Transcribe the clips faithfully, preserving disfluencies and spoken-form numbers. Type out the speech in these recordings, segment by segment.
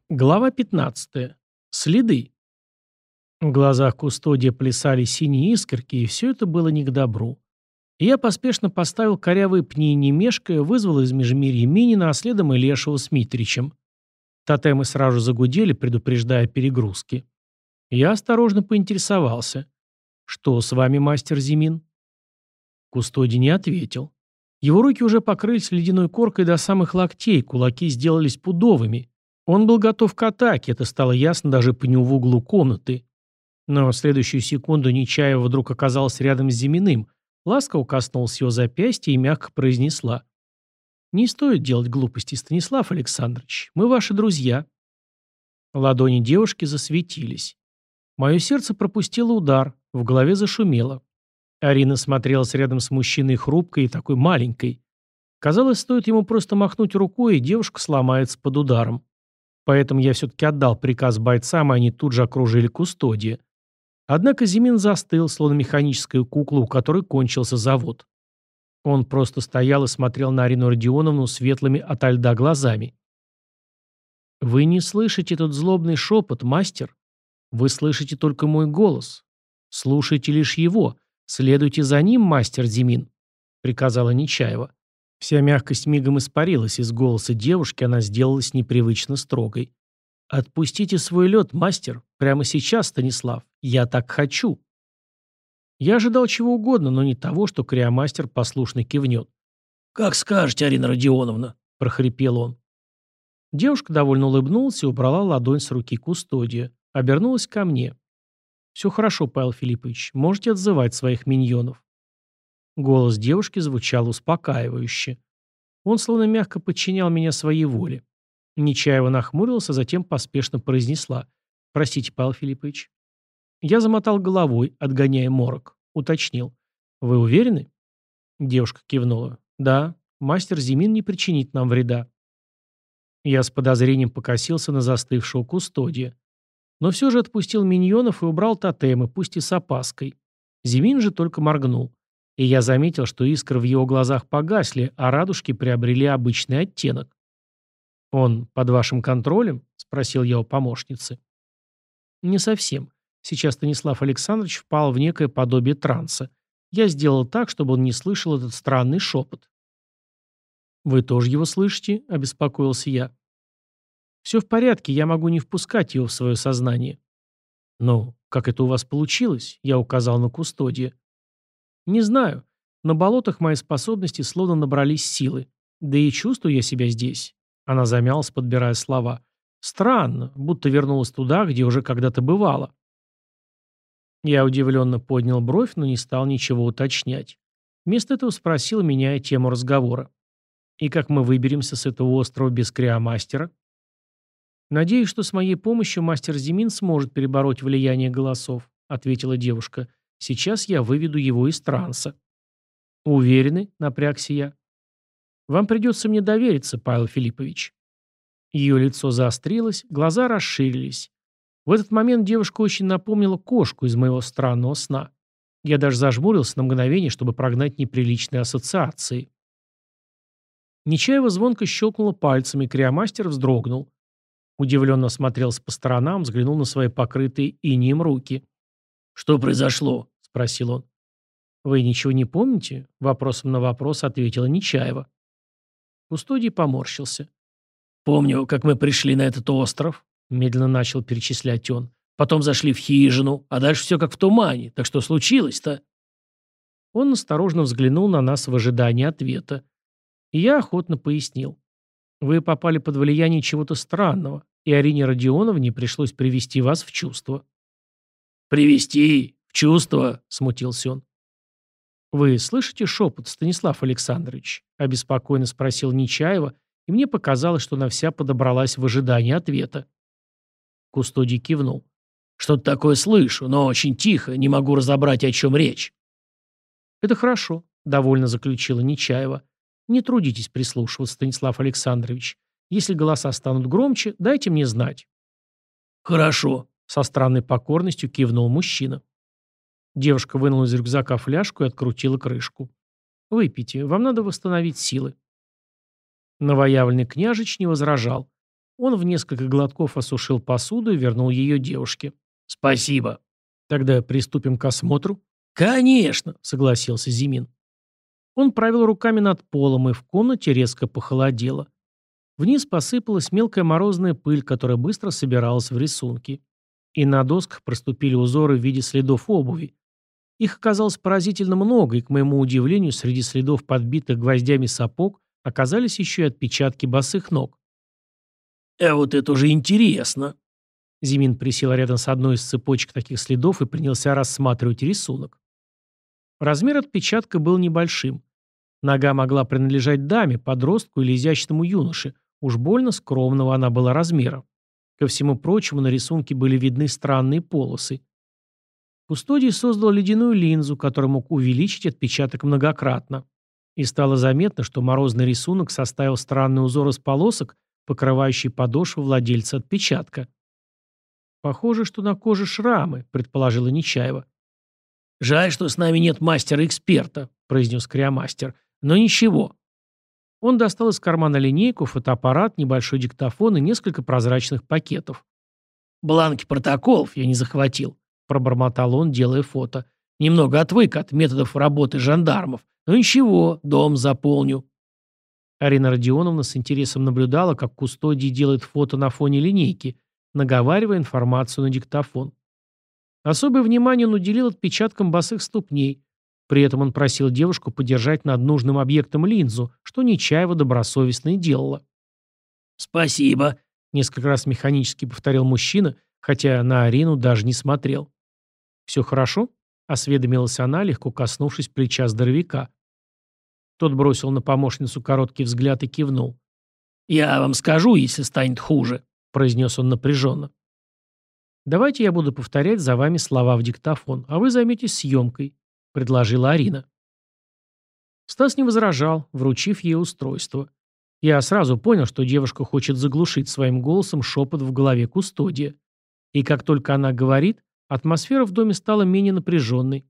Глава пятнадцатая. Следы. В глазах кустодия плясали синие искорки, и все это было не к добру. И я поспешно поставил корявые пни, не мешкая, вызвал из межмирья Минина, а следом и Лешего с Митричем. Тотемы сразу загудели, предупреждая перегрузки. Я осторожно поинтересовался. «Что с вами, мастер Зимин?» Кустодий не ответил. Его руки уже покрылись ледяной коркой до самых локтей, кулаки сделались пудовыми. Он был готов к атаке, это стало ясно даже по нему в углу комнаты. Но в следующую секунду Нечаева вдруг оказалась рядом с Зиминым, ласково коснулась его запястья и мягко произнесла: «Не стоит делать глупости, Станислав Александрович, мы ваши друзья». Ладони девушки засветились. Мое сердце пропустило удар, в голове зашумело. Арина смотрелась рядом с мужчиной хрупкой и такой маленькой. Казалось, стоит ему просто махнуть рукой, и девушка сломается под ударом. Поэтому я все-таки отдал приказ бойцам, и они тут же окружили кустодия. Однако Зимин застыл, словно механическая кукла, у которой кончился завод. Он просто стоял и смотрел на Арину Родионовну светлыми ото льда глазами. «Вы не слышите тот злобный шепот, мастер. Вы слышите только мой голос. Слушайте лишь его. Следуйте за ним, мастер Зимин», — приказала Нечаева. Вся мягкость мигом испарилась из голоса девушки, она сделалась непривычно строгой. «Отпустите свой лед, мастер. Прямо сейчас, Станислав. Я так хочу». Я ожидал чего угодно, но не того, что криомастер послушно кивнет. «Как скажете, Арина Родионовна», — прохрипел он. Девушка довольно улыбнулась и убрала ладонь с руки кустодия. Обернулась ко мне. «Все хорошо, Павел Филиппович. Можете отзывать своих миньонов». Голос девушки звучал успокаивающе. Он словно мягко подчинял меня своей воле. Нечаева нахмурилась, а затем поспешно произнесла: «Простите, Павел Филиппович». Я замотал головой, отгоняя морок. Уточнил: «Вы уверены?» Девушка кивнула. «Да, мастер Зимин не причинит нам вреда». Я с подозрением покосился на застывшего кустодия. Но все же отпустил миньонов и убрал тотемы, пусть и с опаской. Зимин же только моргнул. И я заметил, что искры в его глазах погасли, а радужки приобрели обычный оттенок. «Он под вашим контролем?» — спросил я у помощницы. «Не совсем. Сейчас Станислав Александрович впал в некое подобие транса. Я сделал так, чтобы он не слышал этот странный шепот». «Вы тоже его слышите?» — обеспокоился я. «Все в порядке, я могу не впускать его в свое сознание». «Ну, как это у вас получилось?» — я указал на кустодия. «Не знаю. На болотах мои способности словно набрались силы. Да и чувствую я себя здесь». Она замялась, подбирая слова. «Странно, будто вернулась туда, где уже когда-то бывала». Я удивленно поднял бровь, но не стал ничего уточнять. Вместо этого спросил, меняя тему разговора: «И как мы выберемся с этого острова без криомастера?» «Надеюсь, что с моей помощью мастер Зимин сможет перебороть влияние голосов», — ответила девушка. «Сейчас я выведу его из транса». «Уверены?» — напрягся я. «Вам придется мне довериться, Павел Филиппович». Ее лицо заострилось, глаза расширились. В этот момент девушка очень напомнила кошку из моего странного сна. Я даже зажмурился на мгновение, чтобы прогнать неприличные ассоциации. Нечаева звонко щелкнула пальцами, криомастер вздрогнул. Удивленно осмотрелся по сторонам, взглянул на свои покрытые инеем руки. «Что произошло?» — спросил он. «Вы ничего не помните?» — вопросом на вопрос ответила Нечаева. Кустодий поморщился. «Помню, как мы пришли на этот остров», — медленно начал перечислять он. «Потом зашли в хижину, а дальше все как в тумане. Так что случилось-то?» Он осторожно взглянул на нас в ожидании ответа. И я охотно пояснил. «Вы попали под влияние чего-то странного, и Арине Родионовне пришлось привести вас в чувство». «Привести? В чувство?» — смутился он. «Вы слышите шепот, Станислав Александрович?» — обеспокоенно спросил Нечаева, и мне показалось, что она вся подобралась в ожидании ответа. Кустодий кивнул. «Что-то такое слышу, но очень тихо, не могу разобрать, о чем речь». «Это хорошо», — довольно заключила Нечаева. «Не трудитесь прислушиваться, Станислав Александрович. Если голоса станут громче, дайте мне знать». «Хорошо», — со странной покорностью кивнул мужчина. Девушка вынула из рюкзака фляжку и открутила крышку. «Выпейте, вам надо восстановить силы». Новоявленный княжич не возражал. Он в несколько глотков осушил посуду и вернул ее девушке. «Спасибо. Тогда приступим к осмотру?» «Конечно», — согласился Зимин. Он провел руками над полом, и в комнате резко похолодело. Вниз посыпалась мелкая морозная пыль, которая быстро собиралась в рисунки. И на досках проступили узоры в виде следов обуви. Их оказалось поразительно много, и, к моему удивлению, среди следов подбитых гвоздями сапог оказались еще и отпечатки босых ног. «А вот это уже интересно!» Зимин присел рядом с одной из цепочек таких следов и принялся рассматривать рисунок. Размер отпечатка был небольшим. Нога могла принадлежать даме, подростку или изящному юноше. Уж больно скромного она была размера. Ко всему прочему, на рисунке были видны странные полосы. Кустодий создал ледяную линзу, которая мог увеличить отпечаток многократно. И стало заметно, что морозный рисунок составил странный узор из полосок, покрывающий подошву владельца отпечатка. «Похоже, что на коже шрамы», — предположила Нечаева. «Жаль, что с нами нет мастера-эксперта», — произнес криомастер. «Но ничего». Он достал из кармана линейку, фотоаппарат, небольшой диктофон и несколько прозрачных пакетов. «Бланки протоколов я не захватил», — пробормотал он, делая фото. «Немного отвык от методов работы жандармов. Но ничего, дом заполню». Арина Родионовна с интересом наблюдала, как Кустодий делает фото на фоне линейки, наговаривая информацию на диктофон. Особое внимание он уделил отпечаткам босых ступней. При этом он просил девушку подержать над нужным объектом линзу, что Нечаева добросовестно и делала. «Спасибо», — несколько раз механически повторил мужчина, хотя на Арину даже не смотрел. «Все хорошо?» — осведомилась она, легко коснувшись плеча здоровяка. Тот бросил на помощницу короткий взгляд и кивнул. «Я вам скажу, если станет хуже», — произнес он напряженно. «Давайте я буду повторять за вами слова в диктофон, а вы займетесь съемкой», — предложила Арина. Стас не возражал, вручив ей устройство. Я сразу понял, что девушка хочет заглушить своим голосом шепот в голове Кустодия. И как только она говорит, атмосфера в доме стала менее напряженной.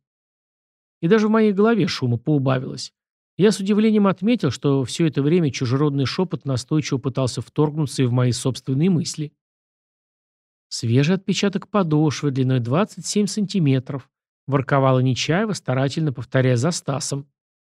И даже в моей голове шума поубавилось. Я с удивлением отметил, что все это время чужеродный шепот настойчиво пытался вторгнуться и в мои собственные мысли. «Свежий отпечаток подошвы длиной двадцать семь сантиметров», ворковала Нечаева, старательно повторяя за Стасом.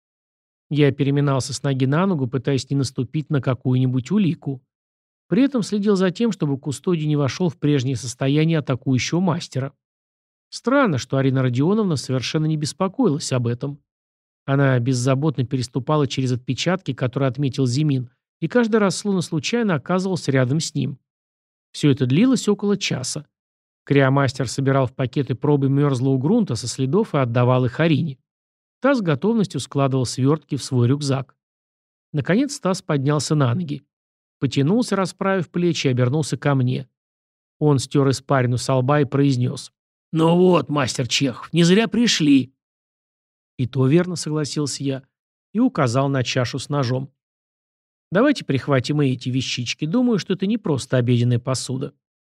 Я переминался с ноги на ногу, пытаясь не наступить на какую-нибудь улику. При этом следил за тем, чтобы Кустодий не вошел в прежнее состояние атакующего мастера. Странно, что Арина Родионовна совершенно не беспокоилась об этом. Она беззаботно переступала через отпечатки, которые отметил Зимин, и каждый раз словно случайно оказывался рядом с ним. Все это длилось около часа. Криомастер собирал в пакеты пробы мерзлого грунта со следов и отдавал их Арине. Та с готовностью складывал свертки в свой рюкзак. Наконец Стас поднялся на ноги. Потянулся, расправив плечи, и обернулся ко мне. Он стер испарину со лба и произнес. «Ну вот, мастер Чехов, не зря пришли». «И то верно», — согласился я, и указал на чашу с ножом. «Давайте прихватим и эти вещички. Думаю, что это не просто обеденная посуда».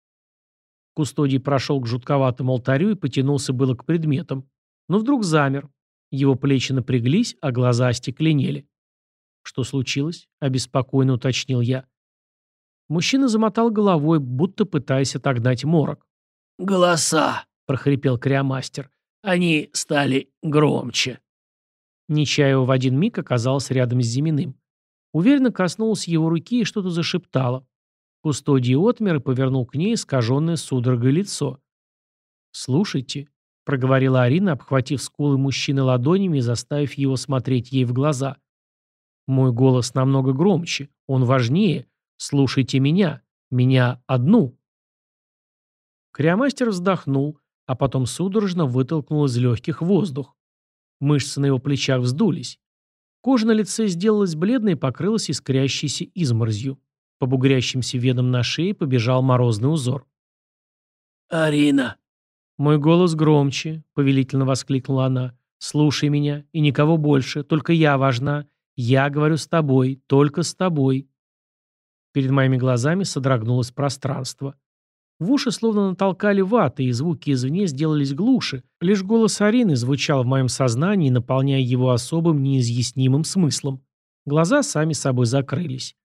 Кустодий прошел к жутковатому алтарю и потянулся было к предметам. Но вдруг замер. Его плечи напряглись, а глаза остекленели. «Что случилось?» — обеспокоенно уточнил я. Мужчина замотал головой, будто пытаясь отогнать морок. «Голоса!» — прохрипел криомастер. «Они стали громче». Нечаева в один миг оказалась рядом с Зиминым. Уверенно коснулась его руки и что-то зашептала. Кустодий отмер и повернул к ней искаженное судорогой лицо. «Слушайте», — проговорила Арина, обхватив скулы мужчины ладонями и заставив его смотреть ей в глаза. «Мой голос намного громче, он важнее. Слушайте меня, меня одну». Криомастер вздохнул, а потом судорожно вытолкнул из легких воздух. Мышцы на его плечах вздулись. Кожа на лице сделалась бледной и покрылась искрящейся изморозью. По бугрящимся венам на шее побежал морозный узор. «Арина!» «Мой голос громче», — повелительно воскликнула она. «Слушай меня, и никого больше, только я важна. Я говорю с тобой, только с тобой». Перед моими глазами содрогнулось пространство. В уши словно натолкали ваты, и звуки извне сделались глуше. Лишь голос Арины звучал в моем сознании, наполняя его особым неизъяснимым смыслом. Глаза сами собой закрылись.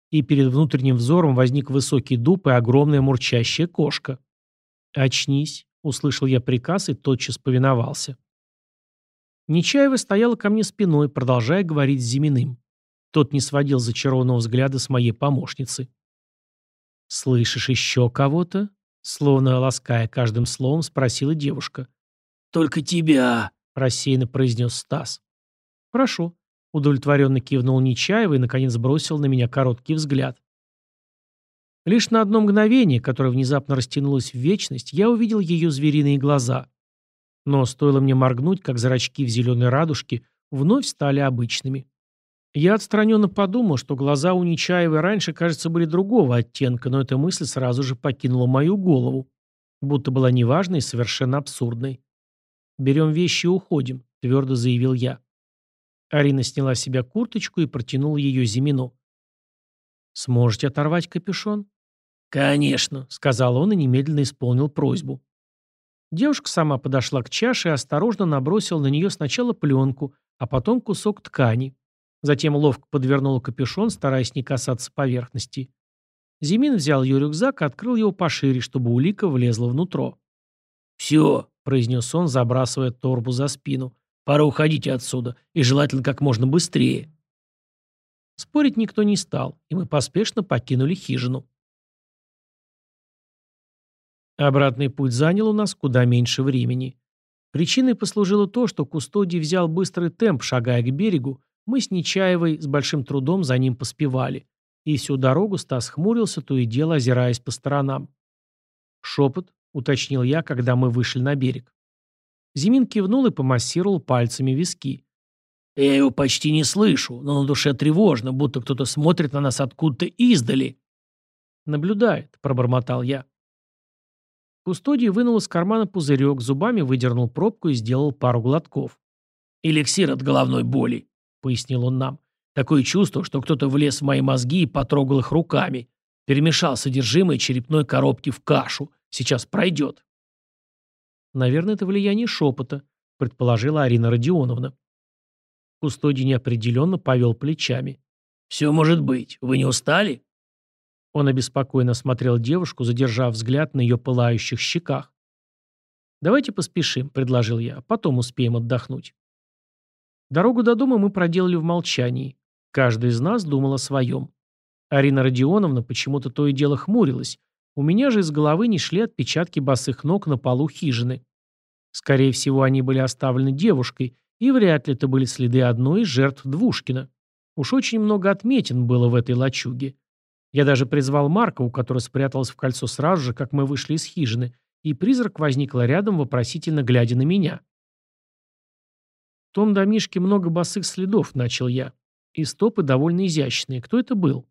и перед внутренним взором возник высокий дуб и огромная мурчащая кошка. «Очнись», — услышал я приказ и тотчас повиновался. Нечаева стояла ко мне спиной, продолжая говорить с Зиминым. Тот не сводил зачарованного взгляда с моей помощницы. «Слышишь еще кого-то?» Словно лаская каждым словом, спросила девушка. «Только тебя», — рассеянно произнес Стас. «Хорошо», — удовлетворенно кивнул Нечаева и, наконец, бросил на меня короткий взгляд. Лишь на одно мгновение, которое внезапно растянулось в вечность, я увидел ее звериные глаза. Но стоило мне моргнуть, как зрачки в зеленой радужке вновь стали обычными. Я отстраненно подумал, что глаза у Нечаевой раньше, кажется, были другого оттенка, но эта мысль сразу же покинула мою голову, будто была неважной и совершенно абсурдной. «Берем вещи и уходим», — твердо заявил я. Арина сняла с себя курточку и протянула ее Зимину. «Сможете оторвать капюшон?» «Конечно», — сказал он и немедленно исполнил просьбу. Девушка сама подошла к чаше и осторожно набросила на нее сначала пленку, а потом кусок ткани. Затем ловко подвернула капюшон, стараясь не касаться поверхности. Зимин взял ее рюкзак и открыл его пошире, чтобы улика влезла внутрь. «Все», — произнес он, забрасывая торбу за спину. «Пора уходить отсюда, и желательно как можно быстрее». Спорить никто не стал, и мы поспешно покинули хижину. Обратный путь занял у нас куда меньше времени. Причиной послужило то, что Кустодий взял быстрый темп, шагая к берегу. Мы с Нечаевой с большим трудом за ним поспевали. И всю дорогу Стас хмурился, то и дело озираясь по сторонам. «Шепот», — уточнил я, когда мы вышли на берег. Зимин кивнул и помассировал пальцами виски. «Я его почти не слышу, но на душе тревожно, будто кто-то смотрит на нас откуда-то издали». «Наблюдает», — пробормотал я. Кустодий вынул из кармана пузырек, зубами выдернул пробку и сделал пару глотков. «Эликсир от головной боли», — пояснил он нам. «Такое чувство, что кто-то влез в мои мозги и потрогал их руками. Перемешал содержимое черепной коробки в кашу. Сейчас пройдет». «Наверное, это влияние шепота», — предположила Арина Родионовна. Кустодий неопределенно повел плечами. «Все может быть. Вы не устали?» Он обеспокоенно смотрел девушку, задержав взгляд на ее пылающих щеках. «Давайте поспешим», — предложил я, — «потом успеем отдохнуть». Дорогу до дома мы проделали в молчании. Каждый из нас думал о своем. Арина Родионовна почему-то то и дело хмурилась. У меня же из головы не шли отпечатки босых ног на полу хижины. Скорее всего, они были оставлены девушкой, и вряд ли это были следы одной из жертв Двушкина. Уж очень много отметин было в этой лачуге. Я даже призвал Маркову, которая спряталась в кольцо сразу же, как мы вышли из хижины, и призрак возникла рядом, вопросительно глядя на меня. «В том домишке много босых следов», — начал я. «И стопы довольно изящные. Кто это был?»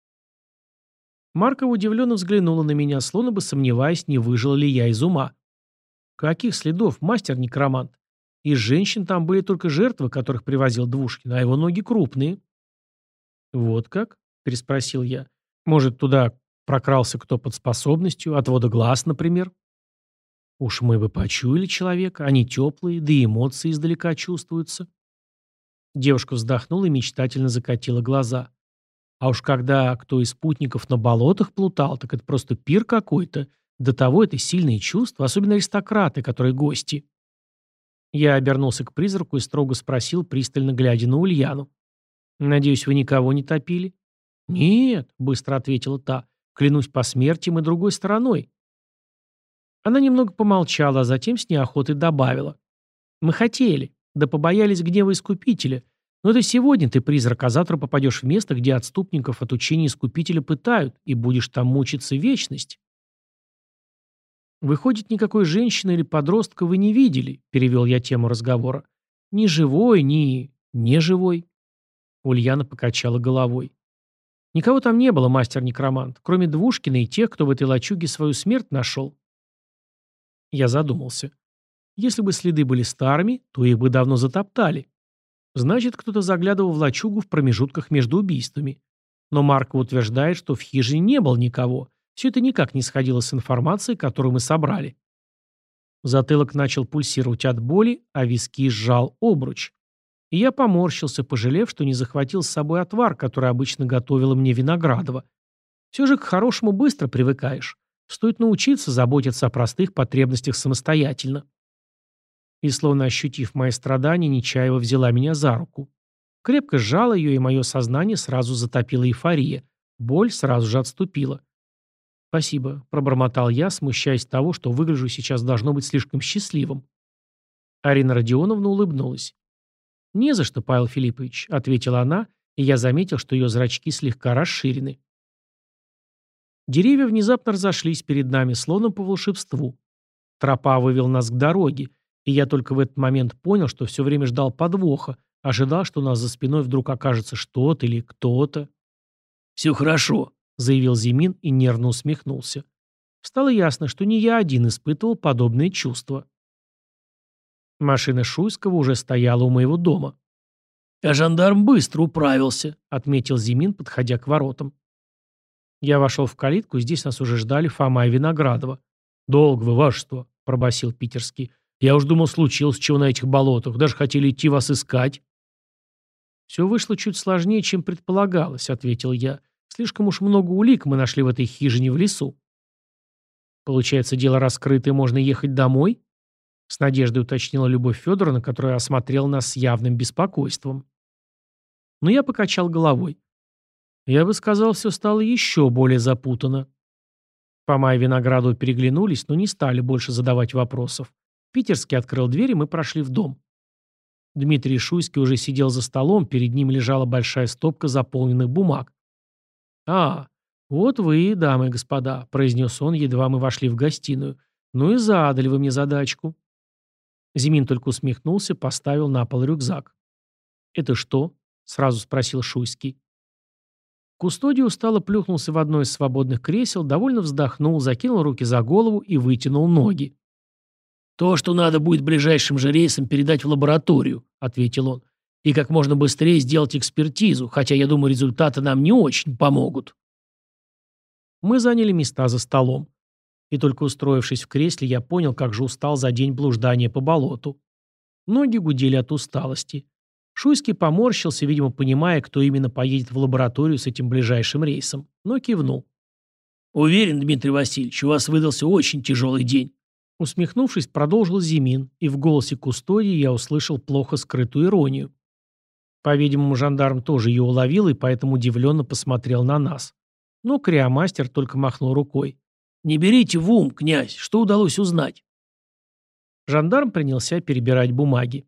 Маркова удивленно взглянула на меня, словно бы сомневаясь, не выжил ли я из ума. «Каких следов, мастер-некромант? Из женщин там были только жертвы, которых привозил Двушкин, а его ноги крупные». «Вот как?» — переспросил я. «Может, туда прокрался кто под способностью, отвода глаз, например?» «Уж мы бы почуяли человека, они теплые, да и эмоции издалека чувствуются». Девушка вздохнула и мечтательно закатила глаза. «А уж когда кто из спутников на болотах плутал, так это просто пир какой-то. До того это сильные чувства, особенно аристократы, которые гости». Я обернулся к призраку и строго спросил, пристально глядя на Ульяну. «Надеюсь, вы никого не топили?» «Нет», — быстро ответила та, — «клянусь посмертием и другой стороной». Она немного помолчала, а затем с неохотой добавила. «Мы хотели, да побоялись гнева Искупителя. Но это сегодня ты призрак, а завтра попадешь в место, где отступников от учения Искупителя пытают, и будешь там мучиться вечность». «Выходит, никакой женщины или подростка вы не видели», — перевел я тему разговора. «Ни живой, ни неживой». Ульяна покачала головой. «Никого там не было, мастер-некромант, кроме Двушкина и тех, кто в этой лачуге свою смерть нашел». Я задумался. Если бы следы были старыми, то их бы давно затоптали. Значит, кто-то заглядывал в лачугу в промежутках между убийствами. Но Марко утверждает, что в хижине не было никого. Все это никак не сходило с информацией, которую мы собрали. Затылок начал пульсировать от боли, а виски сжал обруч. И я поморщился, пожалев, что не захватил с собой отвар, который обычно готовила мне Виноградова. Все же к хорошему быстро привыкаешь. Стоит научиться заботиться о простых потребностях самостоятельно. И, словно ощутив мои страдания, Нечаева взяла меня за руку. Крепко сжала ее, и мое сознание сразу затопила эйфория. Боль сразу же отступила. «Спасибо», — пробормотал я, смущаясь того, что выгляжу сейчас должно быть слишком счастливым. Арина Родионовна улыбнулась. «Не за что, Павел Филиппович», — ответила она, и я заметил, что ее зрачки слегка расширены. Деревья внезапно разошлись перед нами, словно по волшебству. Тропа вывела нас к дороге, и я только в этот момент понял, что все время ждал подвоха, ожидал, что у нас за спиной вдруг окажется что-то или кто-то. «Все хорошо», — заявил Зимин и нервно усмехнулся. Стало ясно, что не я один испытывал подобные чувства. Машина Шуйского уже стояла у моего дома. «А жандарм быстро управился», — отметил Зимин, подходя к воротам. Я вошел в калитку, и здесь нас уже ждали Фома и Виноградова. «Долго вы, вашество», — пробасил питерский. «Я уж думал, случилось чего на этих болотах. Даже хотели идти вас искать». «Все вышло чуть сложнее, чем предполагалось», — ответил я. «Слишком уж много улик мы нашли в этой хижине в лесу». «Получается, дело раскрыто, и можно ехать домой?» — с надеждой уточнила Любовь Федоровна, которая осмотрела нас с явным беспокойством. Но я покачал головой. Я бы сказал, все стало еще более запутанно. Фома и Виноградов переглянулись, но не стали больше задавать вопросов. Питерский открыл дверь, и мы прошли в дом. Дмитрий Шуйский уже сидел за столом, перед ним лежала большая стопка заполненных бумаг. «А, вот вы, дамы и господа», — произнес он, едва мы вошли в гостиную. «Ну и задали вы мне задачку». Зимин только усмехнулся, поставил на пол рюкзак. «Это что?» — сразу спросил Шуйский. Кустодий устало плюхнулся в одно из свободных кресел, довольно вздохнул, закинул руки за голову и вытянул ноги. «То, что надо будет ближайшим же рейсом передать в лабораторию», — ответил он. «И как можно быстрее сделать экспертизу, хотя, я думаю, результаты нам не очень помогут». Мы заняли места за столом. И только устроившись в кресле, я понял, как же устал за день блуждания по болоту. Ноги гудели от усталости. Шуйский поморщился, видимо, понимая, кто именно поедет в лабораторию с этим ближайшим рейсом, но кивнул. «Уверен, Дмитрий Васильевич, у вас выдался очень тяжелый день». Усмехнувшись, продолжил Зимин, и в голосе Кустодии я услышал плохо скрытую иронию. По-видимому, жандарм тоже ее уловил и поэтому удивленно посмотрел на нас. Но криомастер только махнул рукой. «Не берите в ум, князь, что удалось узнать?» Жандарм принялся перебирать бумаги.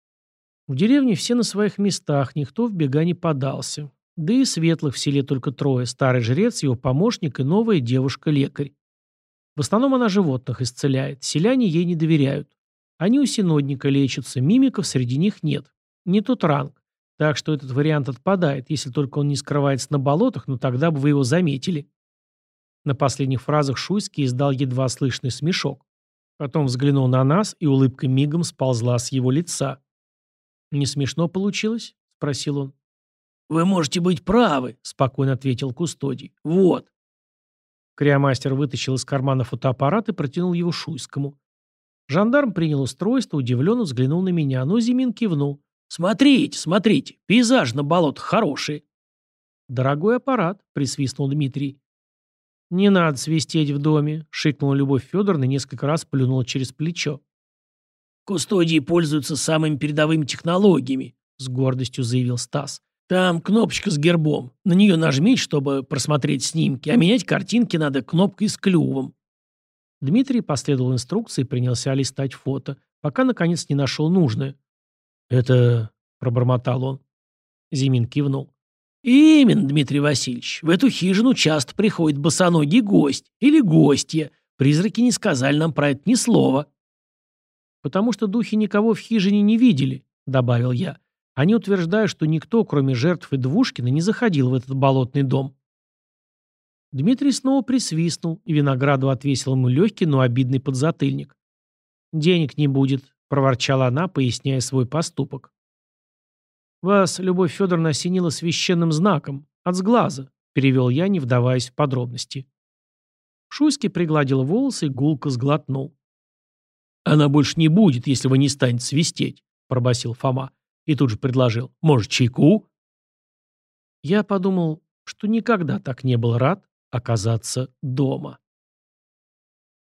В деревне все на своих местах, никто в бега не подался. Да и светлых в селе только трое: старый жрец, его помощник и новая девушка-лекарь. В основном она животных исцеляет, селяне ей не доверяют. Они у синодника лечатся, мимиков среди них нет. Не тот ранг. Так что этот вариант отпадает, если только он не скрывается на болотах, но тогда бы вы его заметили. На последних фразах Шуйский издал едва слышный смешок. Потом взглянул на нас, и улыбка мигом сползла с его лица. «Не смешно получилось?» — спросил он. «Вы можете быть правы», — спокойно ответил Кустодий. «Вот». Криомастер вытащил из кармана фотоаппарат и протянул его Шуйскому. Жандарм принял устройство, удивленно взглянул на меня, но Зимин кивнул. «Смотрите, смотрите, пейзаж на болотах хороший». «Дорогой аппарат», — присвистнул Дмитрий. «Не надо свистеть в доме», — шикнула Любовь Федоровна и несколько раз плюнула через плечо. «Кустодии пользуются самыми передовыми технологиями», — с гордостью заявил Стас. «Там кнопочка с гербом. На нее нажмите, чтобы просмотреть снимки, а менять картинки надо кнопкой с клювом». Дмитрий последовал инструкции и принялся листать фото, пока, наконец, не нашел нужное. «Это...» — пробормотал он. Зимин кивнул. «Именно, Дмитрий Васильевич. В эту хижину часто приходит босоногий гость или гостья. Призраки не сказали нам про это ни слова». «Потому что духи никого в хижине не видели», — добавил я. «Они утверждают, что никто, кроме жертв и Двушкина, не заходил в этот болотный дом». Дмитрий снова присвистнул, и Виноградов отвесил ему легкий, но обидный подзатыльник. «Денег не будет», — проворчала она, поясняя свой поступок. «Вас, Любовь Федоровна, осенила священным знаком, от сглаза», — перевел я, не вдаваясь в подробности. Шуйский пригладил волосы и гулко сглотнул. «Она больше не будет, если вы не станете свистеть», — пробасил Фома. и тут же предложил: «Может, чайку?» Я подумал, что никогда так не был рад оказаться дома.